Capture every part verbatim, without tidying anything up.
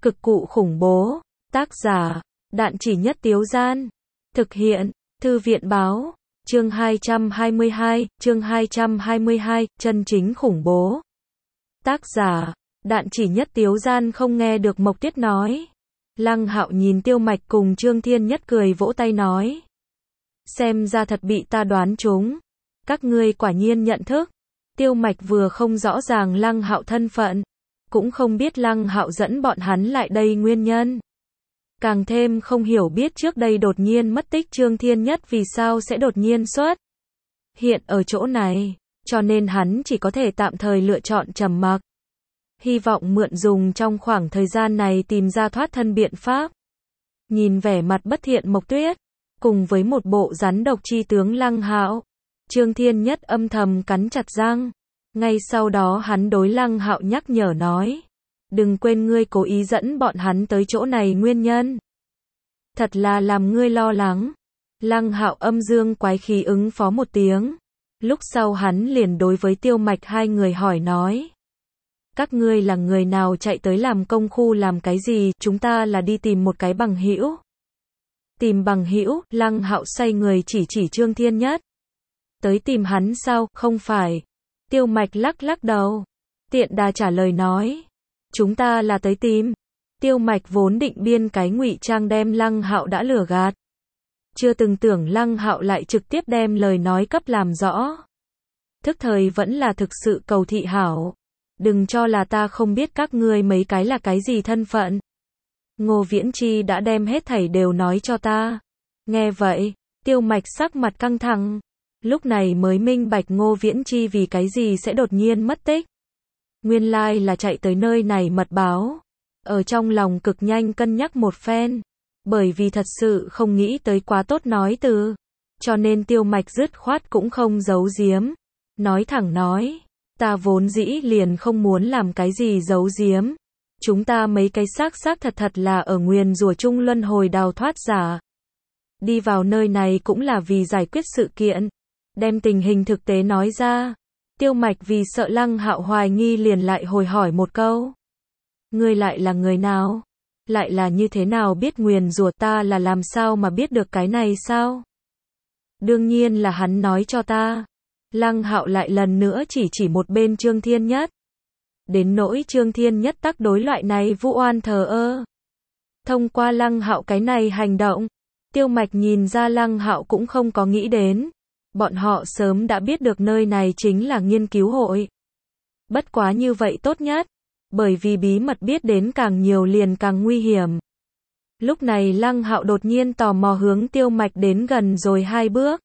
Cực cụ khủng bố. Tác giả, Đạn Chỉ Nhất Tiếu Gian. Thực hiện, Thư viện báo. Chương hai trăm hai mươi hai, chương hai trăm hai mươi hai, chân chính khủng bố. Tác giả, Đạn Chỉ Nhất Tiếu Gian. Không nghe được Mộc Tuyết nói. Lăng Hạo nhìn Tiêu Mạch cùng Trương Thiên Nhất cười vỗ tay nói. Xem ra thật bị ta đoán trúng. Các ngươi quả nhiên nhận thức. Tiêu Mạch vừa không rõ ràng Lăng Hạo thân phận, cũng không biết Lăng Hạo dẫn bọn hắn lại đây nguyên nhân. Càng thêm không hiểu biết trước đây đột nhiên mất tích Trương Thiên Nhất vì sao sẽ đột nhiên xuất hiện ở chỗ này, cho nên hắn chỉ có thể tạm thời lựa chọn trầm mặc. Hy vọng mượn dùng trong khoảng thời gian này tìm ra thoát thân biện pháp. Nhìn vẻ mặt bất thiện Mộc Tuyết, cùng với một bộ rắn độc chi tướng Lăng Hạo, Trương Thiên Nhất âm thầm cắn chặt răng. Ngay sau đó hắn đối Lăng Hạo nhắc nhở nói. Đừng quên ngươi cố ý dẫn bọn hắn tới chỗ này nguyên nhân. Thật là làm ngươi lo lắng. Lăng Hạo âm dương quái khí ứng phó một tiếng. Lúc sau hắn liền đối với Tiêu Mạch hai người hỏi nói. Các ngươi là người nào chạy tới làm công khu làm cái gì? Chúng ta là đi tìm một cái bằng hữu. Tìm bằng hữu? Lăng Hạo xoay người chỉ chỉ Trương Thiên Nhất. Tới tìm hắn sao? Không phải. Tiêu Mạch lắc lắc đầu. Tiện đà trả lời nói. Chúng ta là tới tìm. Tiêu Mạch vốn định biên cái ngụy trang đem Lăng Hạo đã lừa gạt. Chưa từng tưởng Lăng Hạo lại trực tiếp đem lời nói cấp làm rõ. Thức thời vẫn là thực sự cầu thị hảo. Đừng cho là ta không biết các ngươi mấy cái là cái gì thân phận. Ngô Viễn Chi đã đem hết thảy đều nói cho ta. Nghe vậy, Tiêu Mạch sắc mặt căng thẳng. Lúc này mới minh bạch Ngô Viễn Chi vì cái gì sẽ đột nhiên mất tích. Nguyên lai là chạy tới nơi này mật báo. Ở trong lòng cực nhanh cân nhắc một phen. Bởi vì thật sự không nghĩ tới quá tốt nói từ. Cho nên Tiêu Mạch dứt khoát cũng không giấu giếm. Nói thẳng nói. Ta vốn dĩ liền không muốn làm cái gì giấu giếm. Chúng ta mấy cái xác xác thật thật là ở nguyền rủa chung luân hồi đào thoát giả. Đi vào nơi này cũng là vì giải quyết sự kiện. Đem tình hình thực tế nói ra. Tiêu Mạch vì sợ Lăng Hạo hoài nghi liền lại hồi hỏi một câu. Ngươi lại là người nào? Lại là như thế nào biết nguyền rủa? Ta là làm sao mà biết được cái này sao? Đương nhiên là hắn nói cho ta. Lăng Hạo lại lần nữa chỉ chỉ một bên Trương Thiên Nhất. Đến nỗi Trương Thiên Nhất tắc đối loại này vu oan thờ ơ. Thông qua Lăng Hạo cái này hành động, Tiêu Mạch nhìn ra Lăng Hạo cũng không có nghĩ đến. Bọn họ sớm đã biết được nơi này chính là nghiên cứu hội. Bất quá như vậy tốt nhất, bởi vì bí mật biết đến càng nhiều liền càng nguy hiểm. Lúc này Lăng Hạo đột nhiên tò mò hướng Tiêu Mạch đến gần rồi hai bước.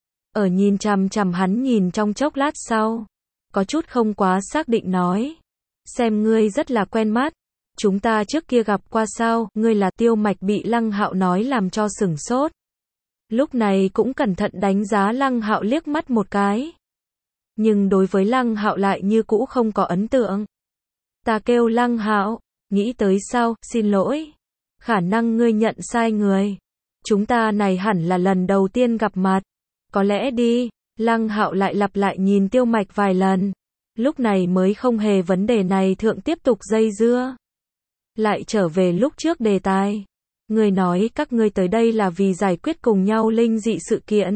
Ở nhìn chằm chằm hắn nhìn trong chốc lát sau, có chút không quá xác định nói. Xem ngươi rất là quen mắt, chúng ta trước kia gặp qua sao? Ngươi là? Tiêu Mạch bị Lăng Hạo nói làm cho sửng sốt. Lúc này cũng cẩn thận đánh giá Lăng Hạo liếc mắt một cái. Nhưng đối với Lăng Hạo lại như cũ không có ấn tượng. Ta kêu Lăng Hạo, nghĩ tới sao? Xin lỗi. Khả năng ngươi nhận sai người. Chúng ta này hẳn là lần đầu tiên gặp mặt. Có lẽ đi. Lăng Hạo lại lặp lại nhìn Tiêu Mạch vài lần. Lúc này mới không hề vấn đề này thượng tiếp tục dây dưa. Lại trở về lúc trước đề tài. Người nói các ngươi tới đây là vì giải quyết cùng nhau linh dị sự kiện.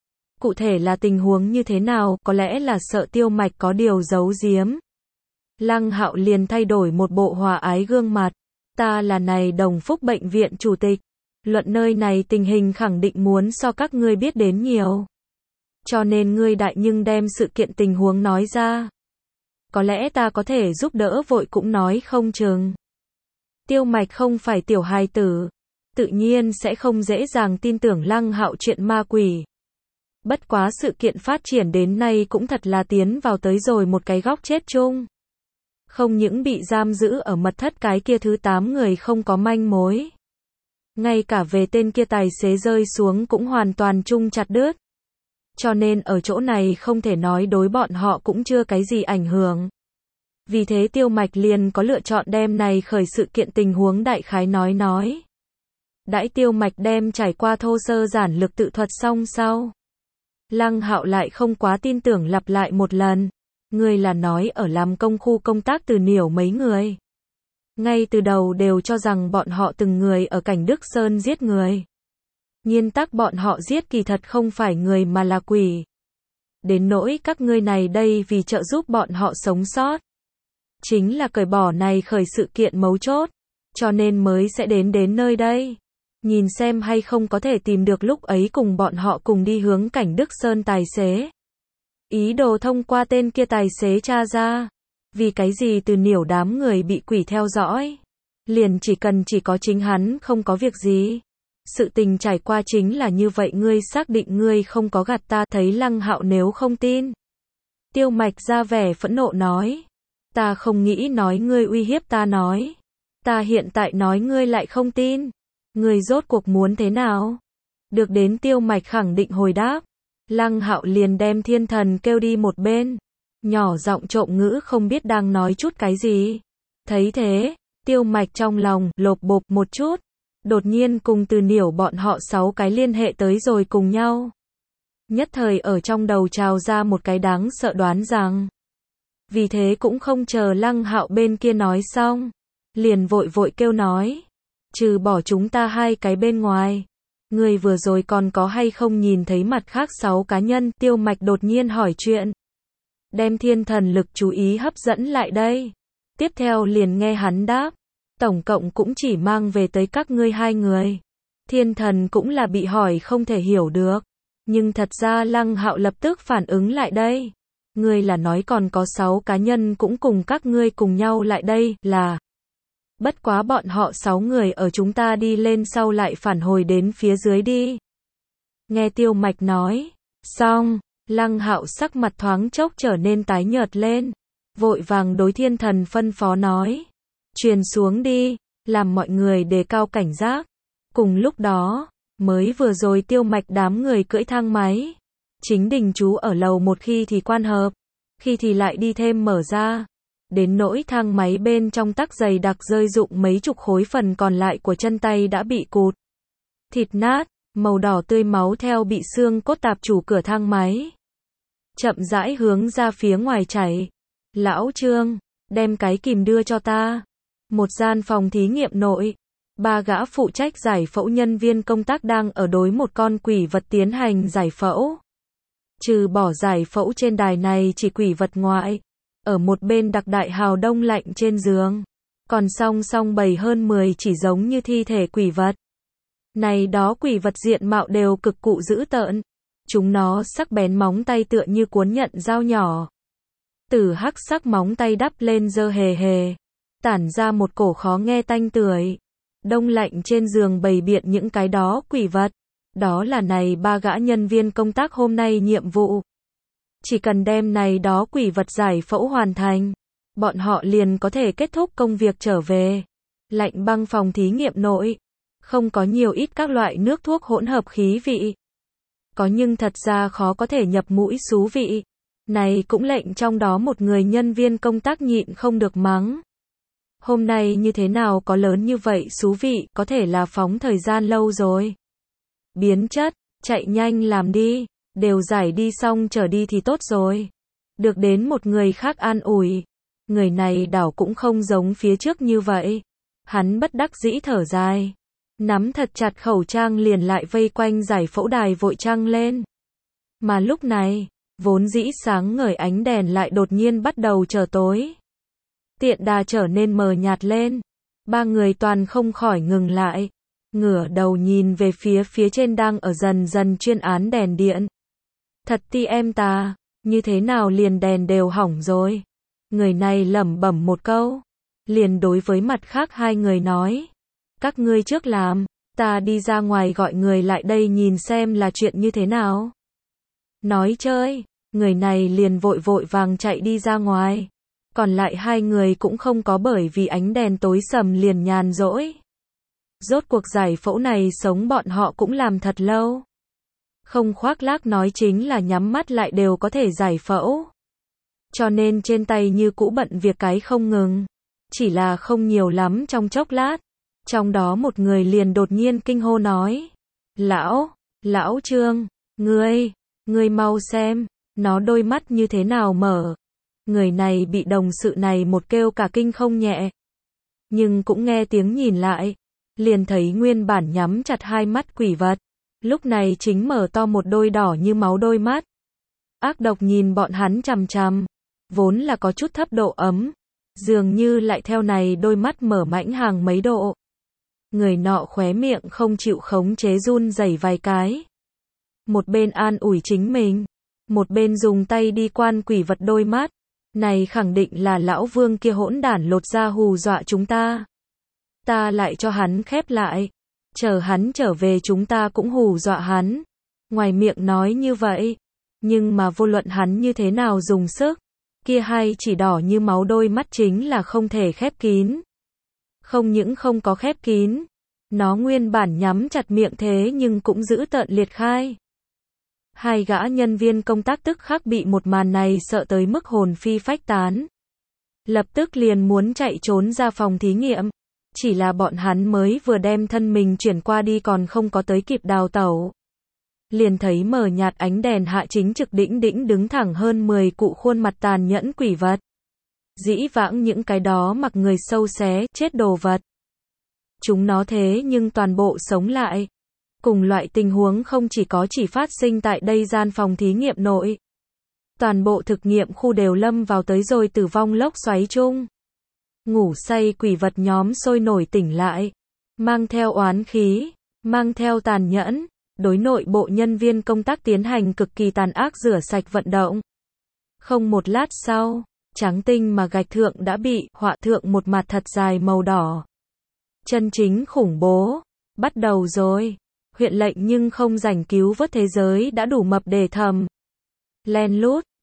Cụ thể là tình huống như thế nào? Có lẽ là sợ Tiêu Mạch có điều giấu giếm. Lăng Hạo liền thay đổi một bộ hòa ái gương mặt. Ta là này Đồng Phúc bệnh viện chủ tịch. Luận nơi này tình hình khẳng định muốn so các ngươi biết đến nhiều. Cho nên ngươi đại nhưng đem sự kiện tình huống nói ra. Có lẽ ta có thể giúp đỡ vội cũng nói không chừng. Tiêu Mạch không phải tiểu hài tử. Tự nhiên sẽ không dễ dàng tin tưởng Lăng Hạo chuyện ma quỷ. Bất quá sự kiện phát triển đến nay cũng thật là tiến vào tới rồi một cái góc chết chung. Không những bị giam giữ ở mật thất cái kia thứ tám người không có manh mối. Ngay cả về tên kia tài xế rơi xuống cũng hoàn toàn chung chặt đứt. Cho nên ở chỗ này không thể nói đối bọn họ cũng chưa cái gì ảnh hưởng. Vì thế Tiêu Mạch liền có lựa chọn đem này khởi sự kiện tình huống đại khái nói nói. Đãi Tiêu Mạch đem trải qua thô sơ giản lược tự thuật xong sau. Lăng Hạo lại không quá tin tưởng lặp lại một lần. Người là nói ở làm công khu công tác từ Niểu mấy người. ngay từ đầu đều cho rằng bọn họ từng người ở Cảnh Đức Sơn giết người. Nhiên tắc bọn họ giết kỳ thật không phải người mà là quỷ. Đến nỗi các ngươi này đây vì trợ giúp bọn họ sống sót. Chính là cởi bỏ này khởi sự kiện mấu chốt. Cho nên mới sẽ đến đến nơi đây. Nhìn xem hay không có thể tìm được lúc ấy cùng bọn họ cùng đi hướng Cảnh Đức Sơn tài xế. Ý đồ thông qua tên kia tài xế tra ra. Vì cái gì từ Niểu đám người bị quỷ theo dõi. Liền chỉ cần chỉ có chính hắn không có việc gì. Sự tình trải qua chính là như vậy, ngươi xác định ngươi không có gạt ta. Thấy Lăng Hạo nếu không tin. Tiêu Mạch ra vẻ phẫn nộ nói. Ta không nghĩ nói ngươi uy hiếp ta nói. Ta hiện tại nói ngươi lại không tin. Ngươi rốt cuộc muốn thế nào? Được đến Tiêu Mạch khẳng định hồi đáp. Lăng Hạo liền đem Thiên Thần kêu đi một bên. Nhỏ giọng trộm ngữ không biết đang nói chút cái gì. Thấy thế, Tiêu Mạch trong lòng lộp bộp một chút. Đột nhiên cùng Từ Niểu bọn họ sáu cái liên hệ tới rồi cùng nhau. Nhất thời ở trong đầu trào ra một cái đáng sợ đoán rằng. Vì thế cũng không chờ Lăng Hạo bên kia nói xong. Liền vội vội kêu nói. Trừ bỏ chúng ta hai cái bên ngoài. Người vừa rồi còn có hay không nhìn thấy mặt khác sáu cá nhân? Tiêu Mạch đột nhiên hỏi chuyện. Đem Thiên Thần lực chú ý hấp dẫn lại đây. Tiếp theo liền nghe hắn đáp. Tổng cộng cũng chỉ mang về tới các ngươi hai người. Thiên Thần cũng là bị hỏi không thể hiểu được. Nhưng thật ra Lăng Hạo lập tức phản ứng lại đây. Ngươi là nói còn có sáu cá nhân cũng cùng các ngươi cùng nhau lại đây, là. Bất quá bọn họ sáu người ở chúng ta đi lên sau lại phản hồi đến phía dưới đi. Nghe Tiêu Mạch nói. Xong, Lăng Hạo sắc mặt thoáng chốc trở nên tái nhợt lên. Vội vàng đối Thiên Thần phân phó nói. Truyền xuống đi, làm mọi người đề cao cảnh giác. Cùng lúc đó, mới vừa rồi Tiêu Mạch đám người cưỡi thang máy. Chính đình chú ở lầu một khi thì quan hợp, khi thì lại đi thêm mở ra. Đến nỗi thang máy bên trong tắc dày đặc rơi rụng mấy chục khối, phần còn lại của chân tay đã bị cụt. Thịt nát, màu đỏ tươi máu theo bị xương cốt tạp chủ cửa thang máy. Chậm rãi hướng ra phía ngoài chảy. Lão Trương, đem cái kìm đưa cho ta. Một gian phòng thí nghiệm nội. Ba gã phụ trách giải phẫu nhân viên công tác đang ở đối một con quỷ vật tiến hành giải phẫu. Trừ bỏ giải phẫu trên đài này chỉ quỷ vật ngoại. Ở một bên đặc đại hào đông lạnh trên giường. Còn song song bày hơn mười chỉ giống như thi thể quỷ vật. Này đó quỷ vật diện mạo đều cực cụ dữ tợn. Chúng nó sắc bén móng tay tựa như cuốn nhận dao nhỏ. Tử hắc sắc móng tay đắp lên dơ hề hề. Tản ra một cổ khó nghe tanh tưởi. Đông lạnh trên giường bày biện những cái đó quỷ vật. Đó là này ba gã nhân viên công tác hôm nay nhiệm vụ. Chỉ cần đem này đó quỷ vật giải phẫu hoàn thành. Bọn họ liền có thể kết thúc công việc trở về. Lạnh băng phòng thí nghiệm nội. Không có nhiều ít các loại nước thuốc hỗn hợp khí vị. Có nhưng thật ra khó có thể nhập mũi xú vị. Này cũng lệnh trong đó một người nhân viên công tác nhịn không được mắng. Hôm nay như thế nào có lớn như vậy xú vị, có thể là phóng thời gian lâu rồi. Biến chất, chạy nhanh làm đi, đều giải đi xong trở đi thì tốt rồi. Được đến một người khác an ủi. Người này đảo cũng không giống phía trước như vậy. Hắn bất đắc dĩ thở dài. Nắm thật chặt khẩu trang liền lại vây quanh giải phẫu đài vội trăng lên. Mà lúc này, vốn dĩ sáng ngời ánh đèn lại đột nhiên bắt đầu trở tối. Tiện đà trở nên mờ nhạt lên. Ba người toàn không khỏi ngừng lại. Ngửa đầu nhìn về phía phía trên đang ở dần dần chuyên án đèn điện. Thật ti em ta, như thế nào liền đèn đều hỏng rồi. Người này lẩm bẩm một câu. Liền đối với mặt khác hai người nói. Các ngươi trước làm, ta đi ra ngoài gọi người lại đây nhìn xem là chuyện như thế nào. Nói chơi, người này liền vội vội vàng chạy đi ra ngoài. Còn lại hai người cũng không có bởi vì ánh đèn tối sầm liền nhàn rỗi. Rốt cuộc giải phẫu này sống bọn họ cũng làm thật lâu. Không khoác lác nói chính là nhắm mắt lại đều có thể giải phẫu. Cho nên trên tay như cũ bận việc cái không ngừng. Chỉ là không nhiều lắm trong chốc lát. Trong đó một người liền đột nhiên kinh hô nói. Lão, lão Trương, ngươi, ngươi mau xem, nó đôi mắt như thế nào mở. Người này bị đồng sự này một kêu cả kinh không nhẹ. nhưng cũng nghe tiếng nhìn lại, liền thấy nguyên bản nhắm chặt hai mắt quỷ vật, lúc này chính mở to một đôi đỏ như máu đôi mắt. Ác độc nhìn bọn hắn chằm chằm, vốn là có chút thấp độ ấm, dường như lại theo này đôi mắt mở mãnh hàng mấy độ. Người nọ khóe miệng không chịu khống chế run rẩy vài cái. Một bên an ủi chính mình, một bên dùng tay đi quan quỷ vật đôi mắt. Này khẳng định là lão vương kia hỗn đản lột ra hù dọa chúng ta. Ta lại cho hắn khép lại. Chờ hắn trở về chúng ta cũng hù dọa hắn. Ngoài miệng nói như vậy, nhưng mà vô luận hắn như thế nào dùng sức, kia hai chỉ đỏ như máu đôi mắt chính là không thể khép kín. Không những không có khép kín, nó nguyên bản nhắm chặt miệng thế nhưng cũng giữ tợn liệt khai. Hai gã nhân viên công tác tức khắc bị một màn này sợ tới mức hồn phi phách tán. Lập tức liền muốn chạy trốn ra phòng thí nghiệm. Chỉ là bọn hắn mới vừa đem thân mình chuyển qua đi còn không có tới kịp đào tẩu. Liền thấy mờ nhạt ánh đèn hạ chính trực đĩnh đĩnh đứng thẳng hơn mười cụ khuôn mặt tàn nhẫn quỷ vật. Dĩ vãng những cái đó mặc người sâu xé, chết đồ vật. Chúng nó thế nhưng toàn bộ sống lại. Cùng loại tình huống không chỉ có chỉ phát sinh tại đây gian phòng thí nghiệm nội. Toàn bộ thực nghiệm khu đều lâm vào tới rồi tử vong lốc xoáy chung. Ngủ say quỷ vật nhóm sôi nổi tỉnh lại. Mang theo oán khí, mang theo tàn nhẫn, đối nội bộ nhân viên công tác tiến hành cực kỳ tàn ác rửa sạch vận động. Không một lát sau, trắng tinh mà gạch thượng đã bị họa thượng một mặt thật dài màu đỏ. Chân chính khủng bố. Bắt đầu rồi. Huyện lệnh nhưng không rảnh cứu vớt thế giới đã đủ mập để thầm. Len lút,